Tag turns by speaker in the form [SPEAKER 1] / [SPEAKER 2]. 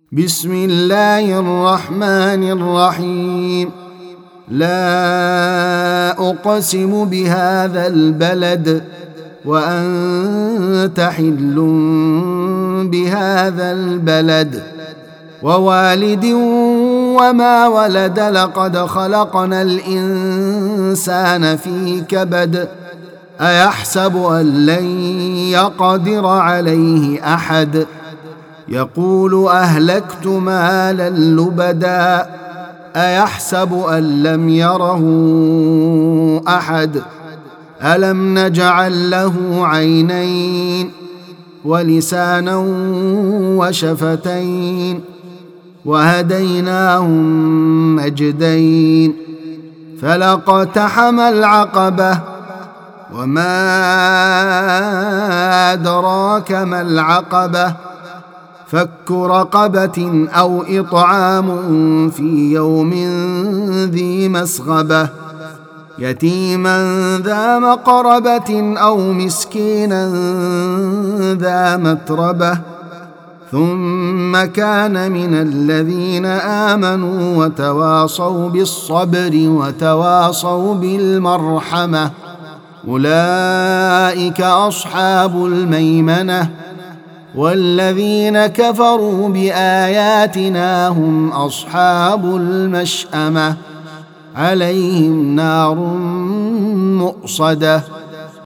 [SPEAKER 1] بسم الله الرحمن الرحيم. لا أقسم بهذا البلد وأنت حل بهذا البلد ووالد وما ولد لقد خلقنا الإنسان في كبد أيحسب أن لن يقدر عليه أحد يقول أهلكت مالا لبدا أيحسب أن لم يره أحد ألم نجعل له عينين ولسانا وشفتين وهديناه النجدين فلاقتحم العقبة وما أدراك ما العقبة فك رقبة أو إطعام في يوم ذي مسغبة يتيما ذا مقربة أو مسكينا ذا متربة ثم كان من الذين آمنوا وتواصوا بالصبر وتواصوا بالمرحمة أولئك أصحاب الميمنة والذين كفروا بآياتنا هم أصحاب المشأمة عليهم نار مؤصدة